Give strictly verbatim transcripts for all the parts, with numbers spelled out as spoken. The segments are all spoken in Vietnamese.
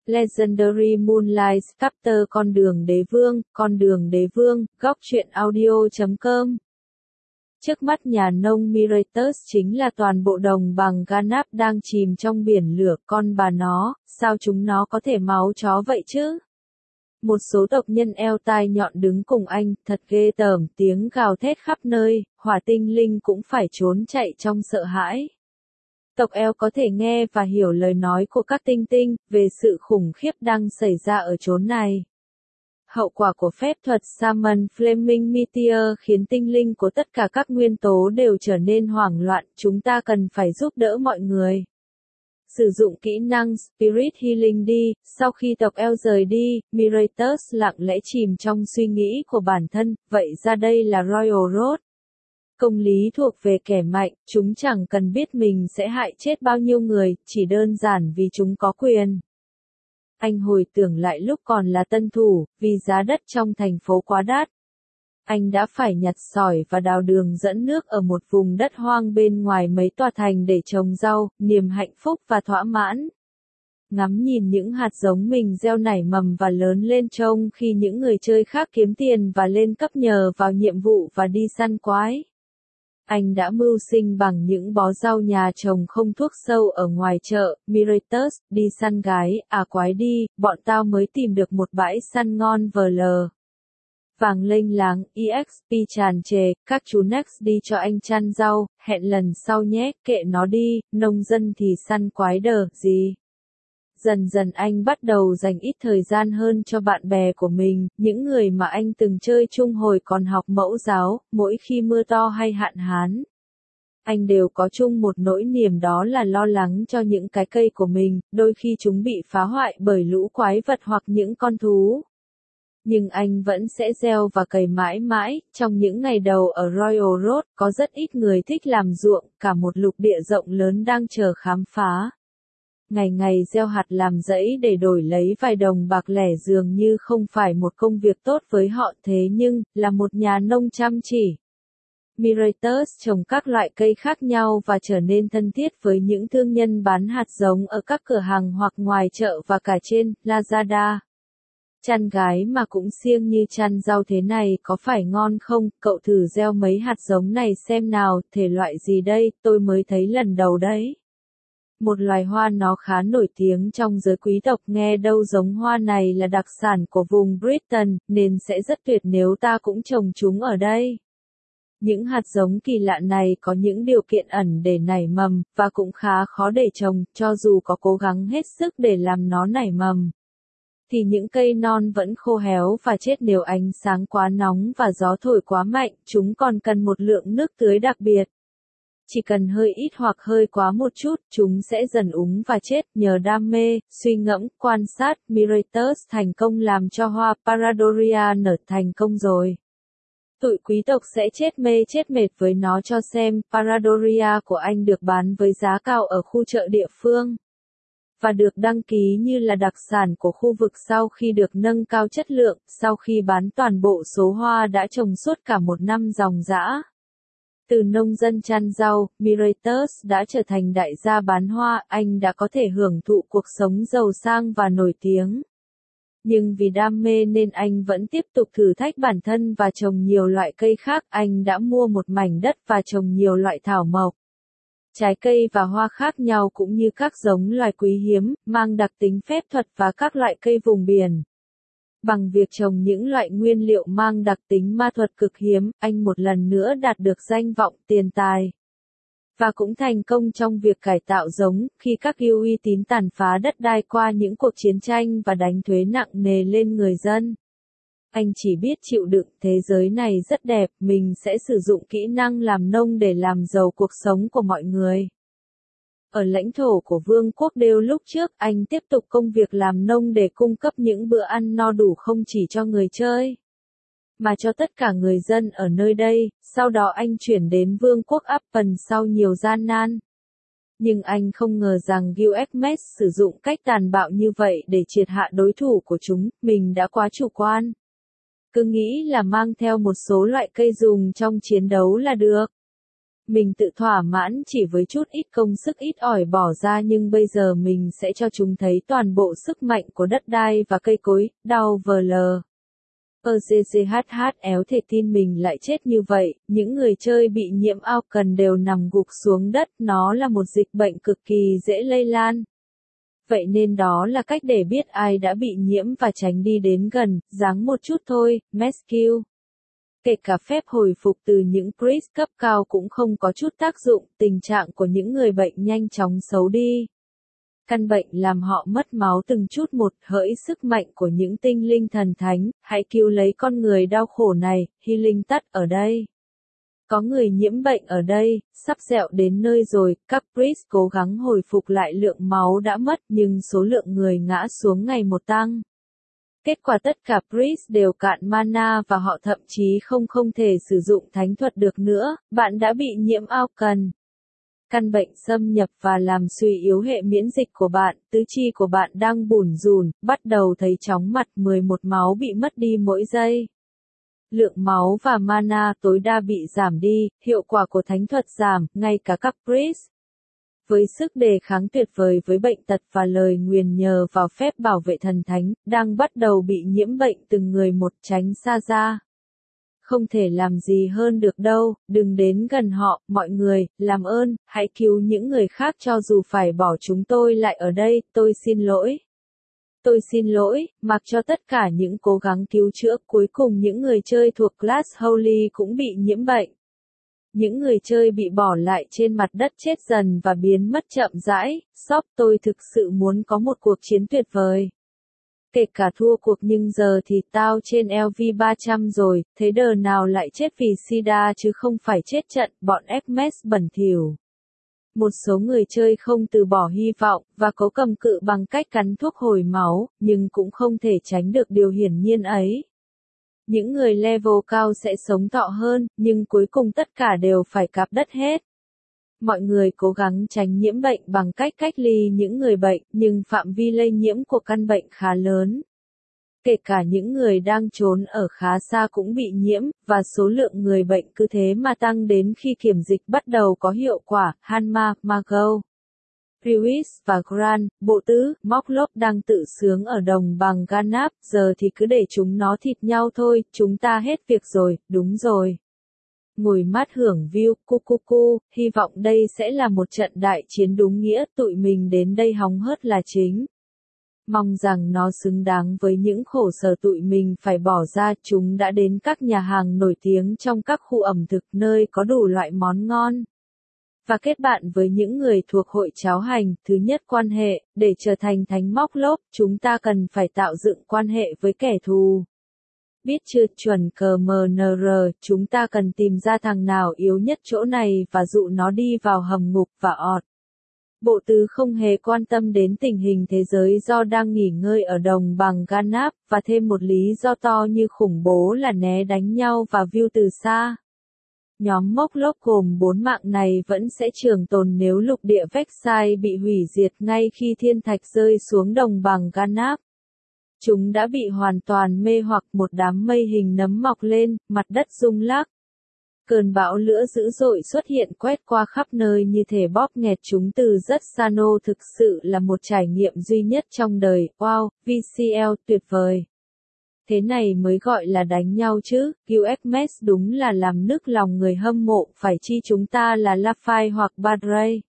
Legendary Moonlight Chapter Con đường đế vương, con đường đế vương, góc truyện audio chấm com. Trước mắt nhà nông Miratus chính là toàn bộ đồng bằng Ganap đang chìm trong biển lửa, con bà nó, sao chúng nó có thể máu chó vậy chứ? Một số tộc nhân eo tai nhọn đứng cùng anh, thật ghê tởm, tiếng gào thét khắp nơi, hỏa tinh linh cũng phải trốn chạy trong sợ hãi. Tộc eo có thể nghe và hiểu lời nói của các tinh tinh, về sự khủng khiếp đang xảy ra ở chốn này. Hậu quả của phép thuật Summon Flaming Meteor khiến tinh linh của tất cả các nguyên tố đều trở nên hoảng loạn, chúng ta cần phải giúp đỡ mọi người. Sử dụng kỹ năng Spirit Healing đi, sau khi tộc eo rời đi, Miratus lặng lẽ chìm trong suy nghĩ của bản thân, vậy ra đây là Royal Road. Công lý thuộc về kẻ mạnh, chúng chẳng cần biết mình sẽ hại chết bao nhiêu người, chỉ đơn giản vì chúng có quyền. Anh hồi tưởng lại lúc còn là tân thủ, vì giá đất trong thành phố quá đắt. Anh đã phải nhặt sỏi và đào đường dẫn nước ở một vùng đất hoang bên ngoài mấy tòa thành để trồng rau, niềm hạnh phúc và thỏa mãn. Ngắm nhìn những hạt giống mình gieo nảy mầm và lớn lên trông khi những người chơi khác kiếm tiền và lên cấp nhờ vào nhiệm vụ và đi săn quái. Anh đã mưu sinh bằng những bó rau nhà trồng không thuốc sâu ở ngoài chợ. Miratus, đi săn gái, à quái đi, bọn tao mới tìm được một bãi săn ngon vờ lờ. Vàng lênh láng, e ích pê tràn trề, các chú Next đi cho anh chăn rau, hẹn lần sau nhé, kệ nó đi, nông dân thì săn quái đờ, gì. Dần dần anh bắt đầu dành ít thời gian hơn cho bạn bè của mình, những người mà anh từng chơi chung hồi còn học mẫu giáo, mỗi khi mưa to hay hạn hán. Anh đều có chung một nỗi niềm, đó là lo lắng cho những cái cây của mình, đôi khi chúng bị phá hoại bởi lũ quái vật hoặc những con thú. Nhưng anh vẫn sẽ gieo và cày mãi mãi. Trong những ngày đầu ở Royal Road, có rất ít người thích làm ruộng, cả một lục địa rộng lớn đang chờ khám phá. Ngày ngày gieo hạt làm rẫy để đổi lấy vài đồng bạc lẻ dường như không phải một công việc tốt với họ, thế nhưng, là một nhà nông chăm chỉ. Miratus trồng các loại cây khác nhau và trở nên thân thiết với những thương nhân bán hạt giống ở các cửa hàng hoặc ngoài chợ và cả trên Lazada. Chăn gái mà cũng siêng như chăn rau thế này có phải ngon không? Cậu thử gieo mấy hạt giống này xem nào, thể loại gì đây, tôi mới thấy lần đầu đấy. Một loài hoa nó khá nổi tiếng trong giới quý tộc, nghe đâu giống hoa này là đặc sản của vùng Britain, nên sẽ rất tuyệt nếu ta cũng trồng chúng ở đây. Những hạt giống kỳ lạ này có những điều kiện ẩn để nảy mầm, và cũng khá khó để trồng, cho dù có cố gắng hết sức để làm nó nảy mầm. Thì những cây non vẫn khô héo và chết nếu ánh sáng quá nóng và gió thổi quá mạnh, chúng còn cần một lượng nước tưới đặc biệt. Chỉ cần hơi ít hoặc hơi quá một chút, chúng sẽ dần úng và chết. Nhờ đam mê, suy ngẫm, quan sát, Miratus thành công làm cho hoa Paradoria nở thành công rồi. Tụi quý tộc sẽ chết mê chết mệt với nó cho xem. Paradoria của anh được bán với giá cao ở khu chợ địa phương, và được đăng ký như là đặc sản của khu vực sau khi được nâng cao chất lượng, sau khi bán toàn bộ số hoa đã trồng suốt cả một năm ròng rã. Từ nông dân chăn rau, Miratus đã trở thành đại gia bán hoa, anh đã có thể hưởng thụ cuộc sống giàu sang và nổi tiếng. Nhưng vì đam mê nên anh vẫn tiếp tục thử thách bản thân và trồng nhiều loại cây khác. Anh đã mua một mảnh đất và trồng nhiều loại thảo mộc, trái cây và hoa khác nhau, cũng như các giống loài quý hiếm, mang đặc tính phép thuật và các loại cây vùng biển. Bằng việc trồng những loại nguyên liệu mang đặc tính ma thuật cực hiếm, anh một lần nữa đạt được danh vọng, tiền tài. Và cũng thành công trong việc cải tạo giống, khi các yêu uy tín tàn phá đất đai qua những cuộc chiến tranh và đánh thuế nặng nề lên người dân. Anh chỉ biết chịu đựng, thế giới này rất đẹp, mình sẽ sử dụng kỹ năng làm nông để làm giàu cuộc sống của mọi người. Ở lãnh thổ của Vương quốc Đêu lúc trước, anh tiếp tục công việc làm nông để cung cấp những bữa ăn no đủ không chỉ cho người chơi, mà cho tất cả người dân ở nơi đây. Sau đó anh chuyển đến Vương quốc Appen sau nhiều gian nan. Nhưng anh không ngờ rằng Gilgamesh sử dụng cách tàn bạo như vậy để triệt hạ đối thủ của chúng, mình đã quá chủ quan. Cứ nghĩ là mang theo một số loại cây dùng trong chiến đấu là được. Mình tự thỏa mãn chỉ với chút ít công sức ít ỏi bỏ ra nhưng bây giờ mình sẽ cho chúng thấy toàn bộ sức mạnh của đất đai và cây cối, đau vờ lờ. Ơ xê xê hát hát éo thể tin mình lại chết như vậy, những người chơi bị nhiễm ao cần đều nằm gục xuống đất, nó là một dịch bệnh cực kỳ dễ lây lan. Vậy nên đó là cách để biết ai đã bị nhiễm và tránh đi đến gần, giáng một chút thôi, Mesquiu. Kể cả phép hồi phục từ những priest cấp cao cũng không có chút tác dụng, tình trạng của những người bệnh nhanh chóng xấu đi. Căn bệnh làm họ mất máu từng chút một, hỡi sức mạnh của những tinh linh thần thánh, hãy cứu lấy con người đau khổ này, healing tắt ở đây. Có người nhiễm bệnh ở đây, sắp dẹo đến nơi rồi, các priest cố gắng hồi phục lại lượng máu đã mất nhưng số lượng người ngã xuống ngày một tăng. Kết quả tất cả priest đều cạn mana và họ thậm chí không không thể sử dụng thánh thuật được nữa, bạn đã bị nhiễm ao cần. Căn bệnh xâm nhập và làm suy yếu hệ miễn dịch của bạn, tứ chi của bạn đang bủn rủn, bắt đầu thấy chóng mặt, mười một máu bị mất đi mỗi giây. Lượng máu và mana tối đa bị giảm đi, hiệu quả của thánh thuật giảm, ngay cả các priest. Với sức đề kháng tuyệt vời với bệnh tật và lời nguyền nhờ vào phép bảo vệ thần thánh, đang bắt đầu bị nhiễm bệnh từng người một, tránh xa ra. Không thể làm gì hơn được đâu, đừng đến gần họ, mọi người, làm ơn, hãy cứu những người khác cho dù phải bỏ chúng tôi lại ở đây, tôi xin lỗi. Tôi xin lỗi, mặc cho tất cả những cố gắng cứu chữa, cuối cùng những người chơi thuộc Class Holy cũng bị nhiễm bệnh. Những người chơi bị bỏ lại trên mặt đất chết dần và biến mất chậm rãi, shop tôi thực sự muốn có một cuộc chiến tuyệt vời. Kể cả thua cuộc nhưng giờ thì tao trên L V ba trăm rồi, thế đờ nào lại chết vì sida chứ không phải chết trận, bọn Hermes bẩn thỉu. Một số người chơi không từ bỏ hy vọng, và cố cầm cự bằng cách cắn thuốc hồi máu, nhưng cũng không thể tránh được điều hiển nhiên ấy. Những người level cao sẽ sống thọ hơn, nhưng cuối cùng tất cả đều phải cạp đất hết. Mọi người cố gắng tránh nhiễm bệnh bằng cách cách ly những người bệnh, nhưng phạm vi lây nhiễm của căn bệnh khá lớn. Kể cả những người đang trốn ở khá xa cũng bị nhiễm, và số lượng người bệnh cứ thế mà tăng đến khi kiểm dịch bắt đầu có hiệu quả. Hanma, Mago, Lewis và Grant, bộ tứ, Mocklop đang tự sướng ở đồng bằng Ganap, giờ thì cứ để chúng nó thịt nhau thôi, chúng ta hết việc rồi, đúng rồi. Ngồi mát hưởng view, cu cu cu, hy vọng đây sẽ là một trận đại chiến đúng nghĩa, tụi mình đến đây hóng hớt là chính. Mong rằng nó xứng đáng với những khổ sở tụi mình phải bỏ ra, chúng đã đến các nhà hàng nổi tiếng trong các khu ẩm thực nơi có đủ loại món ngon. Và kết bạn với những người thuộc hội cháo hành, thứ nhất quan hệ, để trở thành thánh Mocklop, chúng ta cần phải tạo dựng quan hệ với kẻ thù. Biết chưa, chuẩn cờ em en rờ, chúng ta cần tìm ra thằng nào yếu nhất chỗ này và dụ nó đi vào hầm ngục và ọt. Bộ tứ không hề quan tâm đến tình hình thế giới do đang nghỉ ngơi ở đồng bằng Ganap, và thêm một lý do to như khủng bố là né đánh nhau và view từ xa. Nhóm Mocklop gồm bốn mạng này vẫn sẽ trường tồn nếu lục địa Vexai bị hủy diệt ngay khi thiên thạch rơi xuống đồng bằng Ganap. Chúng đã bị hoàn toàn mê hoặc, một đám mây hình nấm mọc lên, mặt đất rung lắc. Cơn bão lửa dữ dội xuất hiện quét qua khắp nơi như thể bóp nghẹt chúng từ rất xa. Nô thực sự là một trải nghiệm duy nhất trong đời, wow, vê xê lờ tuyệt vời. Thế này mới gọi là đánh nhau chứ, u ét Mess đúng là làm nức lòng người hâm mộ, phải chi chúng ta là Lafay hoặc Badray.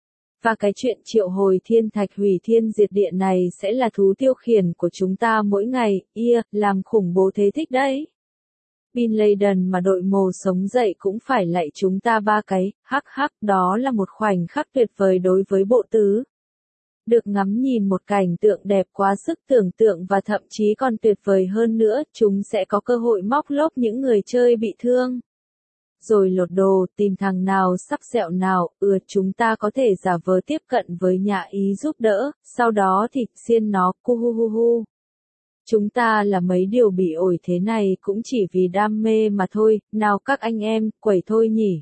Và cái chuyện triệu hồi thiên thạch hủy thiên diệt địa này sẽ là thú tiêu khiển của chúng ta mỗi ngày, ia, làm khủng bố thế thích đấy. Bin Laden mà đội mồ sống dậy cũng phải lạy chúng ta ba cái, hắc hắc, đó là một khoảnh khắc tuyệt vời đối với bộ tứ. Được ngắm nhìn một cảnh tượng đẹp quá sức tưởng tượng và thậm chí còn tuyệt vời hơn nữa, chúng sẽ có cơ hội móc lốp những người chơi bị thương. Rồi lột đồ, tìm thằng nào sắp sẹo nào, ừa chúng ta có thể giả vờ tiếp cận với nhà ý giúp đỡ, sau đó thì xiên nó, cu hu hu hu. Chúng ta là mấy điều bị ổi thế này cũng chỉ vì đam mê mà thôi, nào các anh em, quẩy thôi nhỉ.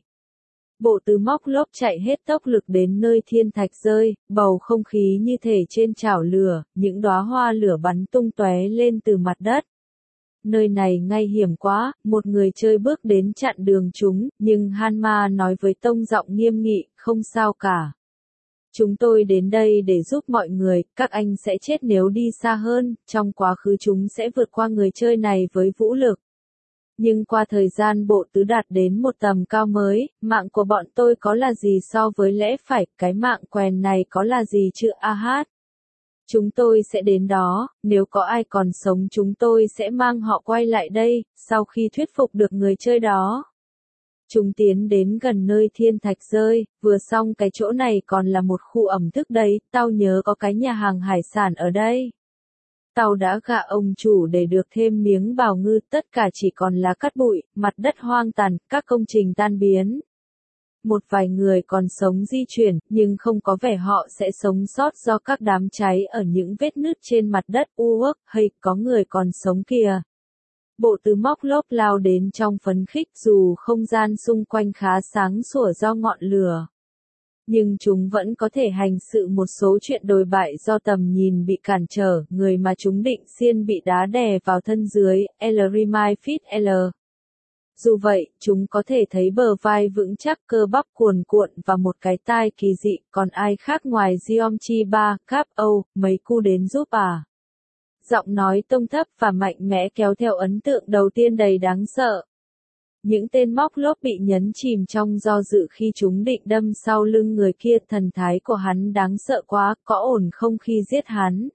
Bộ tứ Mocklop chạy hết tốc lực đến nơi thiên thạch rơi, bầu không khí như thể trên chảo lửa, những đóa hoa lửa bắn tung tóe lên từ mặt đất. nơi này ngay hiểm quá, một người chơi bước đến chặn đường chúng, nhưng Hanma nói với tông giọng nghiêm nghị, không sao cả. Chúng tôi đến đây để giúp mọi người, các anh sẽ chết nếu đi xa hơn, trong quá khứ chúng sẽ vượt qua người chơi này với vũ lực. Nhưng qua thời gian bộ tứ đạt đến một tầm cao mới, mạng của bọn tôi có là gì so với lẽ phải, cái mạng quèn này có là gì chứ a hát. Chúng tôi sẽ đến đó, nếu có ai còn sống chúng tôi sẽ mang họ quay lại đây, sau khi thuyết phục được người chơi đó. Chúng tiến đến gần nơi thiên thạch rơi, vừa xong cái chỗ này còn là một khu ẩm thực đấy, tao nhớ có cái nhà hàng hải sản ở đây. Tao đã gạ ông chủ để được thêm miếng bào ngư, tất cả chỉ còn là cát bụi, mặt đất hoang tàn, các công trình tan biến. Một vài người còn sống di chuyển, nhưng không có vẻ họ sẽ sống sót do các đám cháy ở những vết nứt trên mặt đất uốc, hay có người còn sống kìa. Bộ tứ móc lốp lao đến trong phấn khích dù không gian xung quanh khá sáng sủa do ngọn lửa. Nhưng chúng vẫn có thể hành sự một số chuyện đồi bại do tầm nhìn bị cản trở, người mà chúng định xiên bị đá đè vào thân dưới, L Remind Fit L. Dù vậy, chúng có thể thấy bờ vai vững chắc, cơ bắp cuồn cuộn và một cái tai kỳ dị, còn ai khác ngoài Geometry ba, Cap Âu, mấy cu đến giúp à? Giọng nói tông thấp và mạnh mẽ kéo theo ấn tượng đầu tiên đầy đáng sợ. Những tên móc lốp bị nhấn chìm trong do dự khi chúng định đâm sau lưng người kia, thần thái của hắn đáng sợ quá, có ổn không khi giết hắn?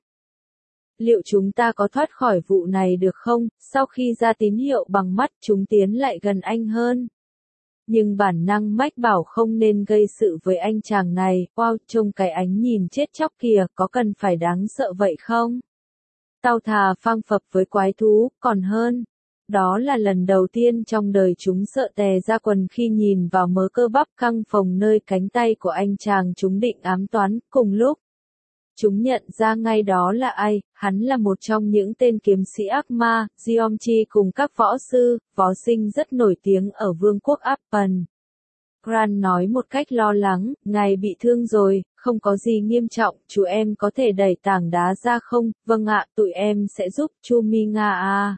Liệu chúng ta có thoát khỏi vụ này được không? Sau khi ra tín hiệu bằng mắt, chúng tiến lại gần anh hơn. Nhưng bản năng mách bảo không nên gây sự với anh chàng này, wow, trông cái ánh nhìn chết chóc kìa, có cần phải đáng sợ vậy không? Tao thà phang phập với quái thú, còn hơn. Đó là lần đầu tiên trong đời chúng sợ tè ra quần khi nhìn vào mớ cơ bắp căng phồng nơi cánh tay của anh chàng chúng định ám toán, cùng lúc. Chúng nhận ra ngay đó là ai, hắn là một trong những tên kiếm sĩ ác ma, Geometry cùng các võ sư, võ sinh rất nổi tiếng ở vương quốc Appen. Grant nói một cách lo lắng, ngài bị thương rồi, không có gì nghiêm trọng, chú em có thể đẩy tảng đá ra không? Vâng ạ, tụi em sẽ giúp, Chu Mi Nga à.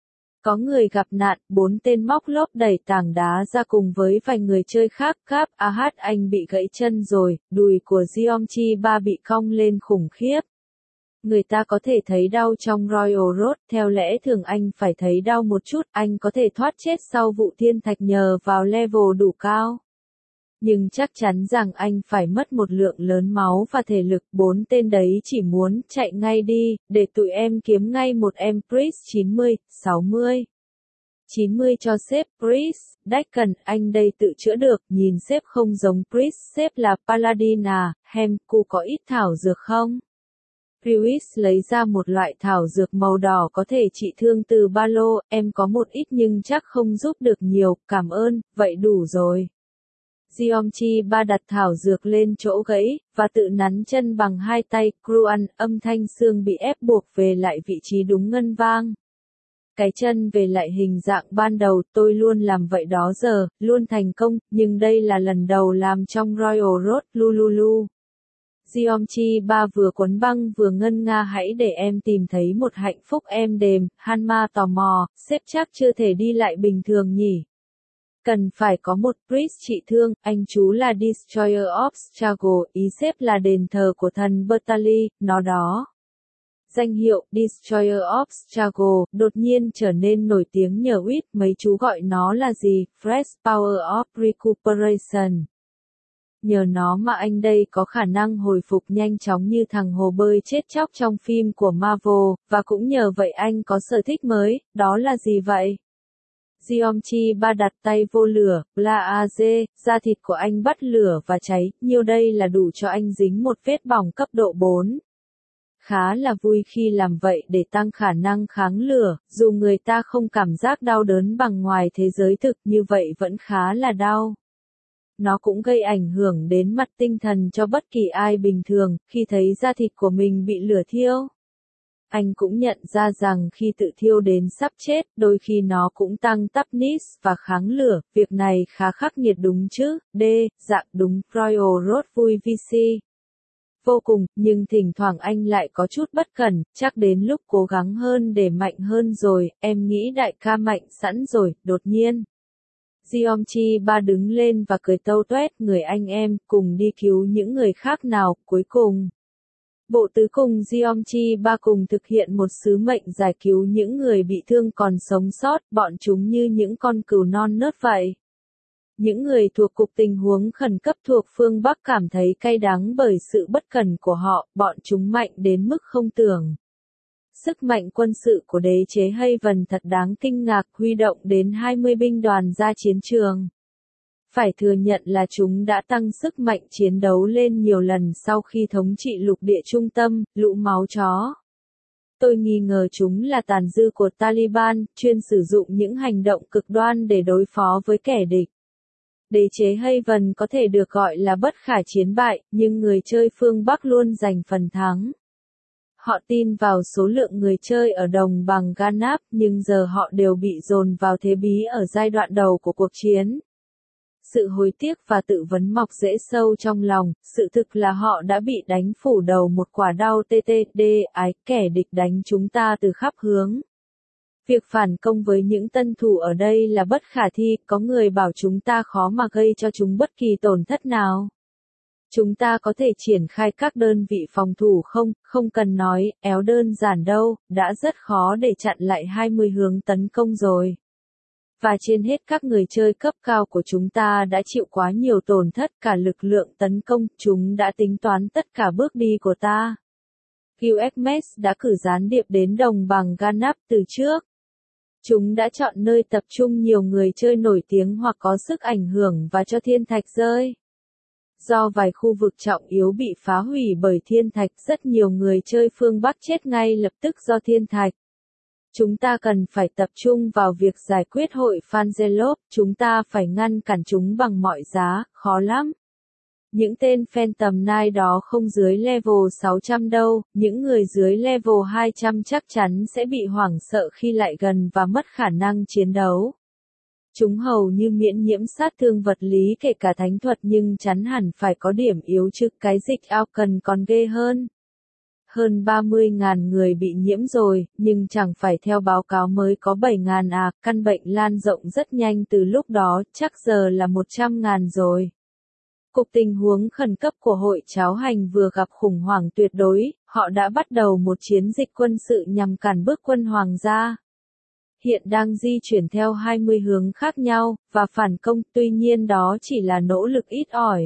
Có người gặp nạn, bốn tên móc lốp đẩy tảng đá ra cùng với vài người chơi khác. Cap a hát anh bị gãy chân rồi, đùi của Geometry ba bị cong lên khủng khiếp. Người ta có thể thấy đau trong Royal Road, theo lẽ thường anh phải thấy đau một chút, anh có thể thoát chết sau vụ thiên thạch nhờ vào level đủ cao. Nhưng chắc chắn rằng anh phải mất một lượng lớn máu và thể lực, bốn tên đấy chỉ muốn chạy ngay đi, để tụi em kiếm ngay một em Priest chín mươi, sáu mươi. chín mươi cho sếp Priest, Deacon, anh đây tự chữa được, nhìn sếp không giống Priest, sếp là Paladin à, hem, cô có ít thảo dược không? Lewis lấy ra một loại thảo dược màu đỏ có thể trị thương từ ba lô, em có một ít nhưng chắc không giúp được nhiều, cảm ơn, vậy đủ rồi. Geometry ba đặt thảo dược lên chỗ gãy, và tự nắn chân bằng hai tay, Cruan, âm thanh xương bị ép buộc về lại vị trí đúng ngân vang. Cái chân về lại hình dạng ban đầu, tôi luôn làm vậy đó giờ, luôn thành công, nhưng đây là lần đầu làm trong Royal Road, Lululu. Geometry ba vừa cuốn băng vừa ngân nga hãy để em tìm thấy một hạnh phúc êm đềm, Hanma tò mò, sếp chắc chưa thể đi lại bình thường nhỉ. Cần phải có một priest trị thương, anh chú là Destroyer of Struggle, ý sếp là đền thờ của thần Bertali, nó đó. Danh hiệu Destroyer of Struggle đột nhiên trở nên nổi tiếng nhờ Whit, mấy chú gọi nó là gì, Fresh Power of Recuperation. Nhờ nó mà anh đây có khả năng hồi phục nhanh chóng như thằng hồ bơi chết chóc trong phim của Marvel, và cũng nhờ vậy anh có sở thích mới, đó là gì vậy? Geometry ba đặt tay vô lửa, bla a dê, da thịt của anh bắt lửa và cháy, nhiêu đây là đủ cho anh dính một vết bỏng cấp độ bốn. Khá là vui khi làm vậy để tăng khả năng kháng lửa, dù người ta không cảm giác đau đớn bằng ngoài thế giới thực như vậy vẫn khá là đau. Nó cũng gây ảnh hưởng đến mặt tinh thần cho bất kỳ ai bình thường, khi thấy da thịt của mình bị lửa thiêu. Anh cũng nhận ra rằng khi tự thiêu đến sắp chết, đôi khi nó cũng tăng toughness và kháng lửa, việc này khá khắc nghiệt đúng chứ, D, dạng đúng, Royal Road vui vê xê. vô cùng, nhưng thỉnh thoảng anh lại có chút bất cẩn, chắc đến lúc cố gắng hơn để mạnh hơn rồi, em nghĩ đại ca mạnh sẵn rồi, đột nhiên. Jeongchi ba đứng lên và cười tâu tuét, người anh em, cùng đi cứu những người khác nào, cuối cùng. Bộ tứ cùng Jeongchi ba cùng thực hiện một sứ mệnh giải cứu những người bị thương còn sống sót, bọn chúng như những con cừu non nớt vậy. Những người thuộc Cục Tình huống Khẩn cấp thuộc phương Bắc cảm thấy cay đắng bởi sự bất cẩn của họ, bọn chúng mạnh đến mức không tưởng. Sức mạnh quân sự của đế chế Haven thật đáng kinh ngạc, huy động đến hai mươi binh đoàn ra chiến trường. Phải thừa nhận là chúng đã tăng sức mạnh chiến đấu lên nhiều lần sau khi thống trị lục địa trung tâm, lũ máu chó. Tôi nghi ngờ chúng là tàn dư của Taliban, chuyên sử dụng những hành động cực đoan để đối phó với kẻ địch. Đế chế Haven có thể được gọi là bất khả chiến bại, nhưng người chơi phương Bắc luôn giành phần thắng. Họ tin vào số lượng người chơi ở đồng bằng Ganap, nhưng giờ họ đều bị dồn vào thế bí ở giai đoạn đầu của cuộc chiến. Sự hối tiếc và tự vấn mọc rễ sâu trong lòng, sự thực là họ đã bị đánh phủ đầu một quả đau tê tê đê ái, kẻ địch đánh chúng ta từ khắp hướng. Việc phản công với những tân thủ ở đây là bất khả thi, có người bảo chúng ta khó mà gây cho chúng bất kỳ tổn thất nào. Chúng ta có thể triển khai các đơn vị phòng thủ không, không cần nói, éo đơn giản đâu, đã rất khó để chặn lại hai mươi hướng tấn công rồi. Và trên hết các người chơi cấp cao của chúng ta đã chịu quá nhiều tổn thất, cả lực lượng tấn công, chúng đã tính toán tất cả bước đi của ta. u ét em ét đã cử gián điệp đến đồng bằng Ganap từ trước. Chúng đã chọn nơi tập trung nhiều người chơi nổi tiếng hoặc có sức ảnh hưởng và cho thiên thạch rơi. Do vài khu vực trọng yếu bị phá hủy bởi thiên thạch, rất nhiều người chơi phương Bắc chết ngay lập tức do thiên thạch. Chúng ta cần phải tập trung vào việc giải quyết hội Fangelov, chúng ta phải ngăn cản chúng bằng mọi giá, khó lắm. Những tên Phantom Knight đó không dưới level sáu trăm đâu, những người dưới level hai trăm chắc chắn sẽ bị hoảng sợ khi lại gần và mất khả năng chiến đấu. Chúng hầu như miễn nhiễm sát thương vật lý kể cả thánh thuật nhưng chắn hẳn phải có điểm yếu chứ, cái dịch Auken còn ghê hơn. Hơn ba mươi nghìn người bị nhiễm rồi, nhưng chẳng phải theo báo cáo mới có bảy nghìn à, căn bệnh lan rộng rất nhanh từ lúc đó, chắc giờ là một trăm nghìn rồi. Cục Tình huống Khẩn cấp của Hội Cháo Hành vừa gặp khủng hoảng tuyệt đối, họ đã bắt đầu một chiến dịch quân sự nhằm cản bước quân hoàng gia. Hiện đang di chuyển theo hai mươi hướng khác nhau, và phản công, tuy nhiên đó chỉ là nỗ lực ít ỏi.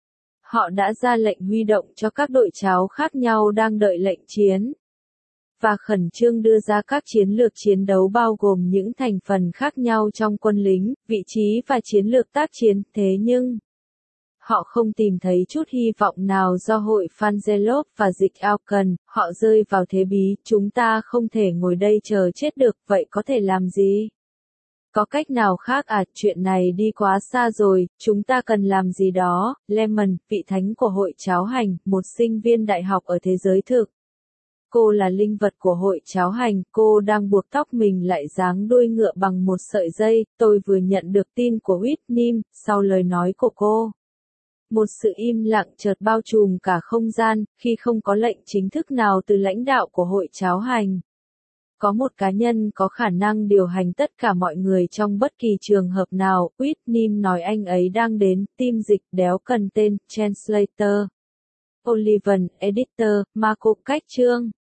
Họ đã ra lệnh huy động cho các đội cháo khác nhau đang đợi lệnh chiến. Và khẩn trương đưa ra các chiến lược chiến đấu bao gồm những thành phần khác nhau trong quân lính, vị trí và chiến lược tác chiến, thế nhưng họ không tìm thấy chút hy vọng nào do hội Fangelov và dịch Auken, họ rơi vào thế bí, chúng ta không thể ngồi đây chờ chết được, vậy có thể làm gì? Có cách nào khác à, chuyện này đi quá xa rồi, chúng ta cần làm gì đó, Lemon, vị thánh của hội cháo hành, một sinh viên đại học ở thế giới thực. Cô là linh vật của hội cháo hành, cô đang buộc tóc mình lại dáng đuôi ngựa bằng một sợi dây, tôi vừa nhận được tin của Whitney, sau lời nói của cô. Một sự im lặng chợt bao trùm cả không gian, khi không có lệnh chính thức nào từ lãnh đạo của hội cháo hành. Có một cá nhân có khả năng điều hành tất cả mọi người trong bất kỳ trường hợp nào, Whitney nói anh ấy đang đến, team dịch đéo cần tên, Translator. Oliven, Editor, Marco cách chương.